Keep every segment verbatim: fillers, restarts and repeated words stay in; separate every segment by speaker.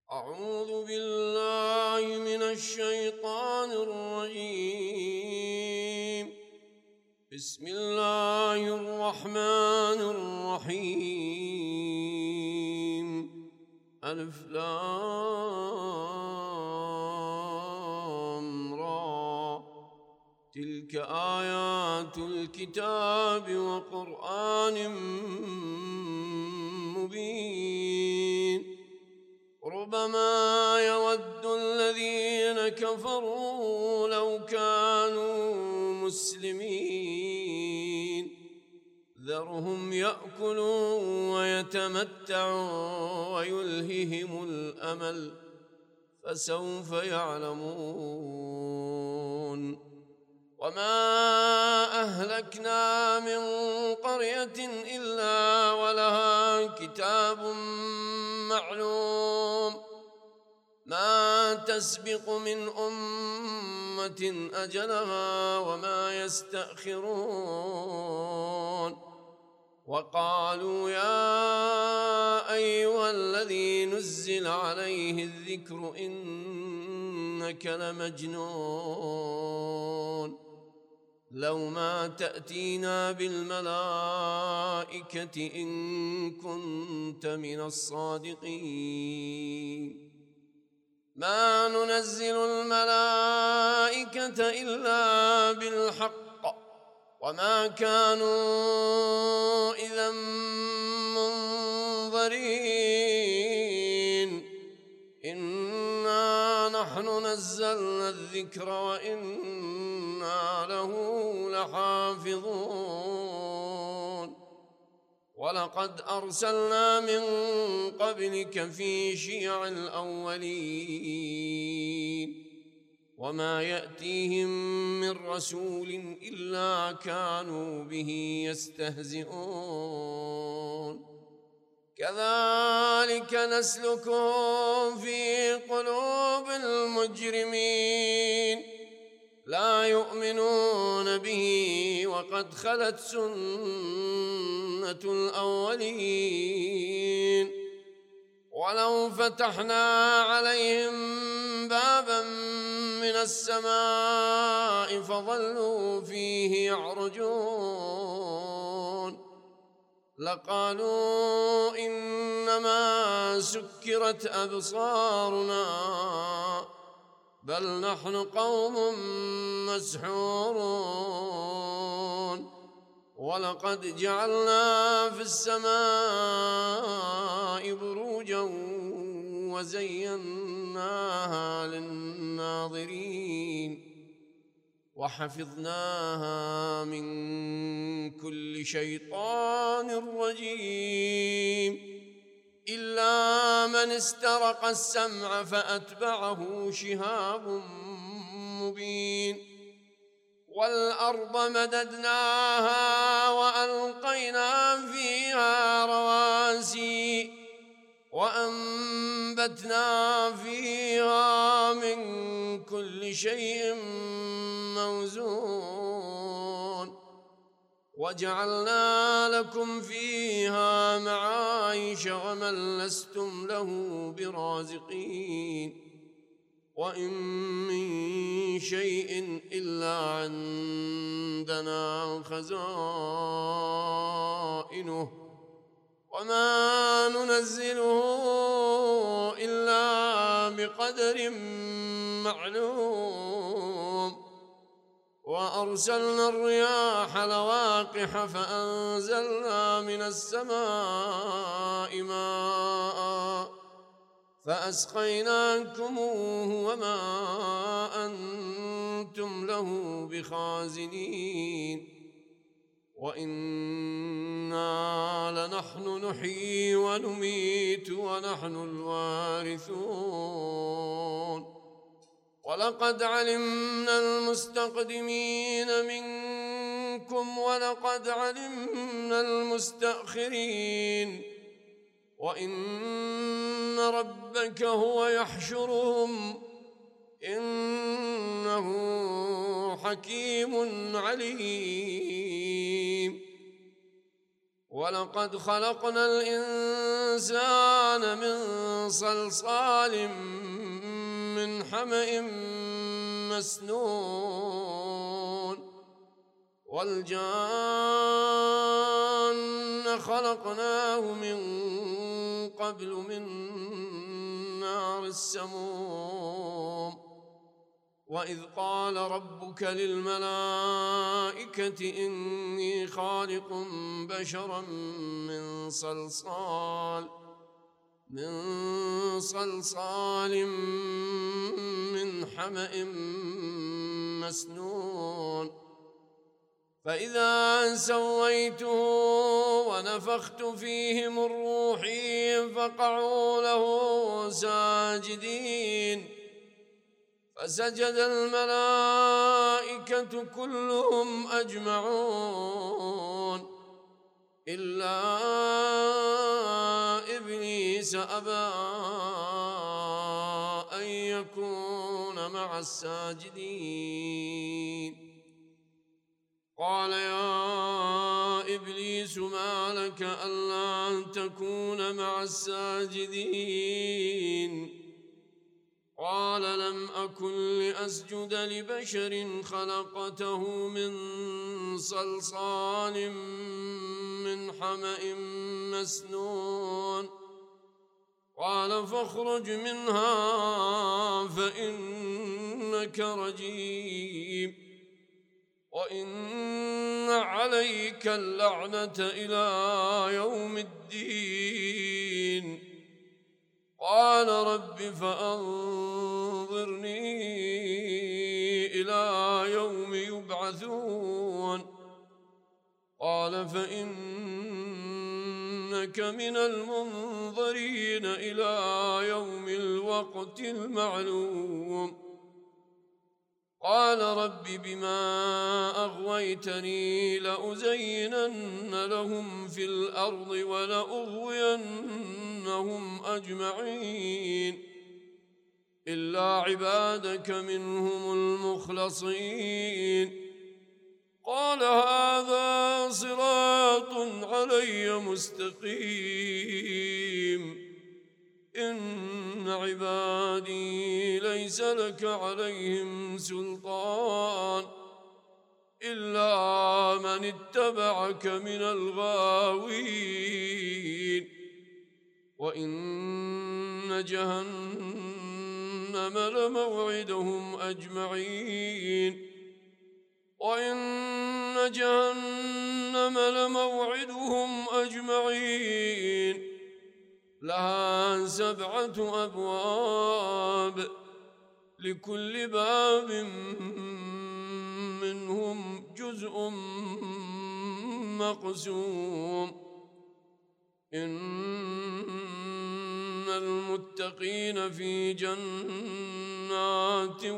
Speaker 1: أعوذ بالله من الشيطان الرجيم. بسم الله الرحمن الرحيم. ألف لام را. تلك آيات الكتاب وقرآن مبين. ربما يود الذين كفروا لو كانوا مسلمين. ذرهم يأكلوا ويتمتعوا ويلههم الأمل فسوف يعلمون. وما أهلكنا من قرية إلا ولها كتاب معلوم ما تسبق من أمة أجلها وما يستأخرون. وقالوا يا أيها الذي نزل عليه الذكر إنك لمجنون. لو ما تأتينا بالملائكة إن كنت من الصادقين. ما ننزل الملائكة إلا بالحق وما كانوا إذا منظرين. إنا نحن نزلنا الذكر وإنا له لحافظون. ولقد أرسلنا من قبلك في شيع الأولين وما يأتيهم من رسول إلا كانوا به يستهزئون. كذلك نسلكه في قلوب المجرمين لا يؤمنون به وقد خلت سنة الأولين. ولو فتحنا عليهم بابا من السماء فظلوا فيه يعرجون لقالوا إنما سكرت أبصارنا بل نحن قوم مسحورون. ولقد جعلنا في السماء بروجا وزيناها للناظرين وحفظناها من كل شيطان رجيم إلا من استرق السمع فأتبعه شهاب مبين. والأرض مددناها وألقينا فيها رواسي وأنبتنا فيها من كل شيء موزون. وجعلنا لكم فيها معايش ومن لستم له برازقين. وإن من شيء إلا عندنا خزائنه وما ننزله إلا بقدر معلوم. وأرسلنا الرياح لواقح فأنزلنا من السماء ماء فأسقيناكموه وما أنتم له بخازنين. وإنا لنحن نحيي ونميت ونحن الوارثون. ولقد علمنا المستقدمين منكم ولقد علمنا المستأخرين. وإن ربك هو يحشرهم إنه حكيم عليم. ولقد خلقنا الإنسان من صلصال من حمإ مسنون والجان خلقناه من قبل من نار السموم وإذ قال ربك للملائكة إني خالق بشرا من صلصال من صلصال من حمإ مسنون فإذا سويته ونفخت فيه من روحي فقعوا له ساجدين فسجد الملائكة كلهم أجمعون إلا إبليس أبى أن يكون مع الساجدين قال يا إبليس ما لك ألا تكون مع الساجدين قال لم أكن لأسجد لبشر خلقته من صلصال من حمإ مسنون قال فاخرج منها فإنك رجيم وإن عليك اللعنة إلى يوم الدين قال رب فأنظرني إلى يوم يبعثون قال فإنك من المنظرين إلى يوم الوقت المعلوم قال رب بما أغويتني لأزينن لهم في الأرض ولأغوينهم أجمعين إلا عبادك منهم المخلصين قال هذا صراط علي مستقيم إن عبادي ليس لك عليهم سلطان إلا من اتبعك من الغاوين وإن جهنم لموعدهم أجمعين وإن جهنم لموعدهم أجمعين لها سبعة أبواب لكل باب منهم جزء مقسوم إن المتقين في جنات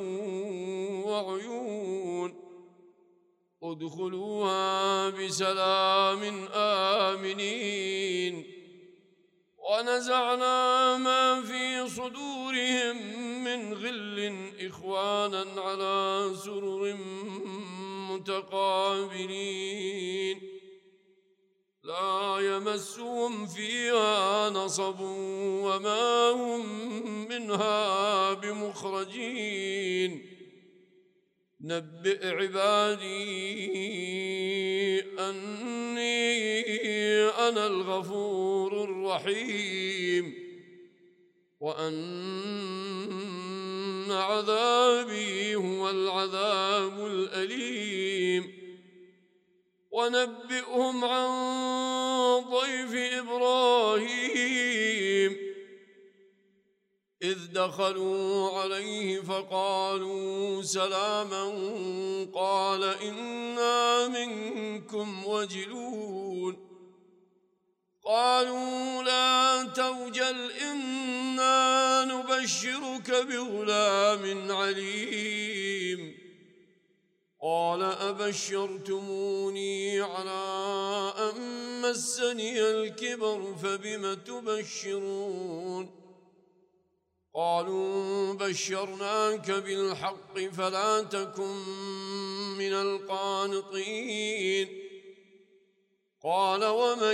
Speaker 1: وعيون ادخلوها بسلام آمنين ونزعنا ما في صدورهم من غل إخوانا على سرر متقابلين لا يمسهم فيها نصب وما هم منها بمخرجين نبئ عبادي أني أنا الغفور الرحيم وأن عذابي هو العذاب الأليم ونبئهم عن ضيف إبراهيم إذ دخلوا عليه فقالوا سلاما قال إنا منكم وجلون قالوا لا توجل إنا نبشرك بغلام عليم قال أبشرتموني على أن مسني الكبر فبم تبشرون قالوا بشرناك بالحق فلا تكن من القانطين قال ومن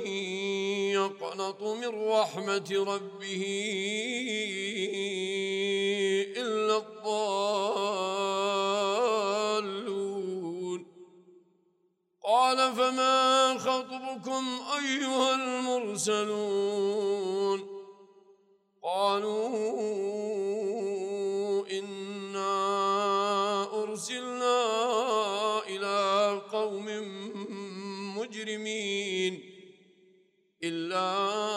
Speaker 1: يقنط من رحمة ربه إلا الضالون قال فما خطبكم أيها المرسلون قالوا إنا أرسلنا إلى قوم مجرمين إلا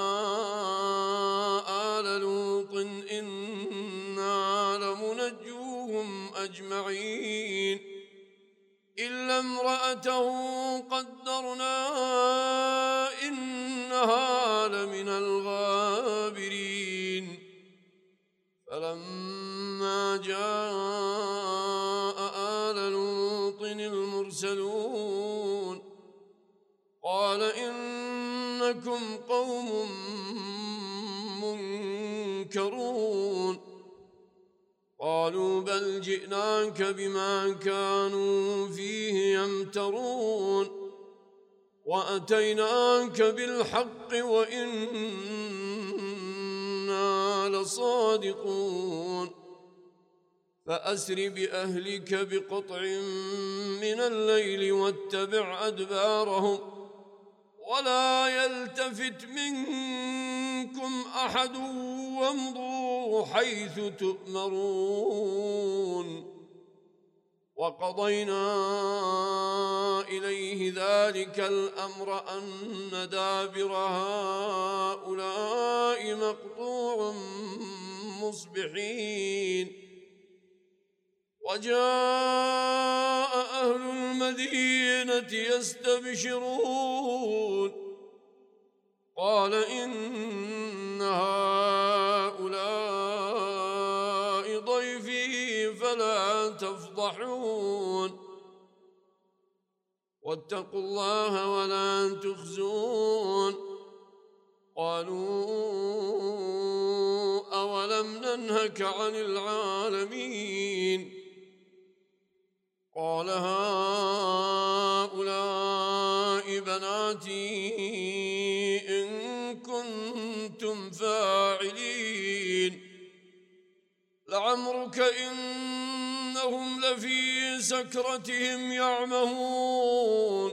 Speaker 1: آل لوط إنا لمنجوهم أجمعين إلا امرأته قدرنا إنها لمن الغابرين فلما جاء آل لوط المرسلون قال إنكم قوم منكرون قالوا بل جئناك بما كانوا فيه يمترون وأتيناك بالحق وإنا لصادقون فأسر بأهلك بقطع من الليل واتبع أدبارهم ولا يلتفت منكم أحد وامضوا حيث تؤمرون وقضينا إليه ذلك الأمر أن دابر هؤلاء مقطوع مصبحين وجاء أهل المدينة يستبشرون قال إن هؤلاء ضيفي فلا تفضحون واتقوا الله ولا تخزون قالوا أولم ننهك عن العالمين قال هؤلاء بناتي إن كنتم فاعلين لعمرك إنهم لفي سكرتهم يعمهون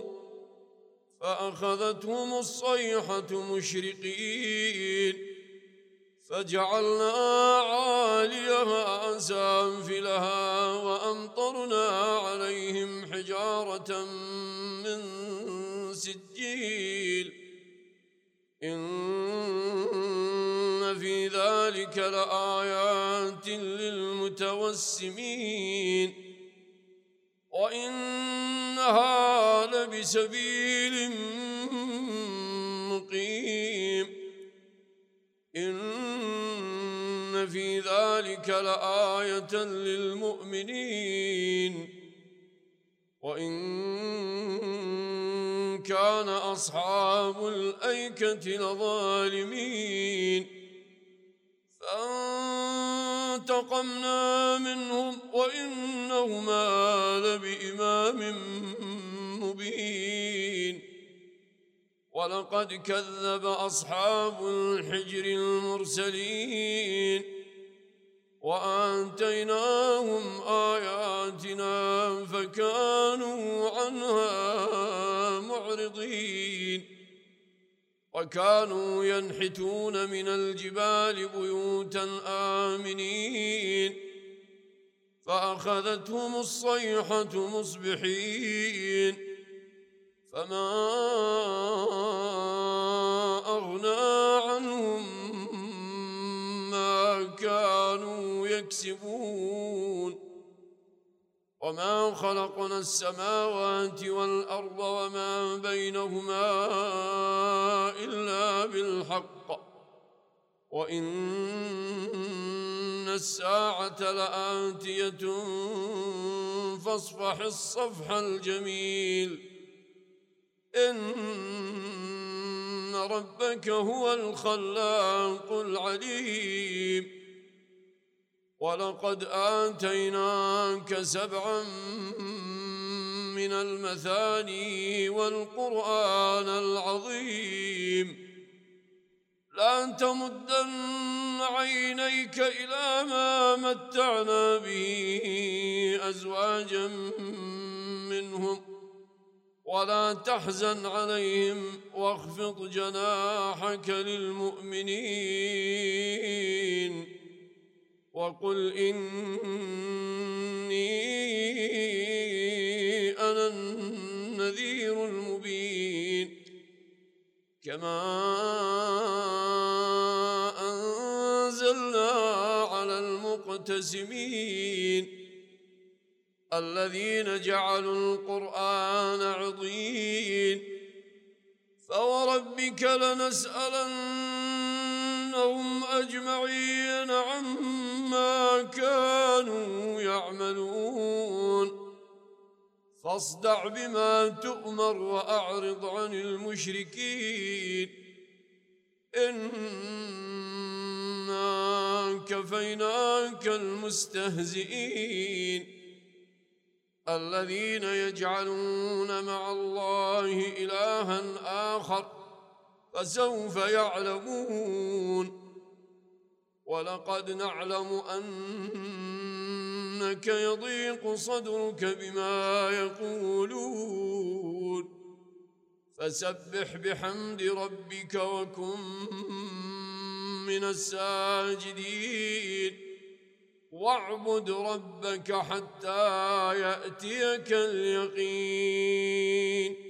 Speaker 1: فأخذتهم الصيحة مشرقين فجعلنا عاليها سافلها وأمطرنا عليهم حجارة من سجيل إن في ذلك لآيات للمتوسمين وإنها لبسبيل مقيم إن في ذلك لآية للمؤمنين وإن كان أصحاب الأيكة لظالمين فانتقمنا منهم وإنهما لبإمام مبين ولقد كذب أصحاب الحجر المرسلين وآتيناهم آياتنا فكانوا عنها معرضين وكانوا ينحتون من الجبال بيوتا آمنين فأخذتهم الصيحة مصبحين فما أغنى عنهم ما كانوا يكسبون وما خلقنا السماوات والأرض وما بينهما إلا بالحق وإن الساعة لآتية فاصفح الصفح الجميل إن ربك هو الخلاق العليم ولقد آتيناك سبعا من المثاني والقرآن العظيم لا تمدن عينيك إلى ما متعنا به أزواجا منهم ولا تحزن عليهم واخفض جناحك للمؤمنين وقل إني أنا النذير المبين كما أنزلنا على المقتسمين الذين جعلوا القرآن عضين فوربك لنسألنهم أجمعين عما كانوا يعملون فاصدع بما تؤمر وأعرض عن المشركين إنا كفيناك المستهزئين الذين يجعلون مع الله إلها آخر فسوف يعلمون ولقد نعلم أنك يضيق صدرك بما يقولون فسبح بحمد ربك وكن من الساجدين واعبد ربك حتى يأتيك اليقين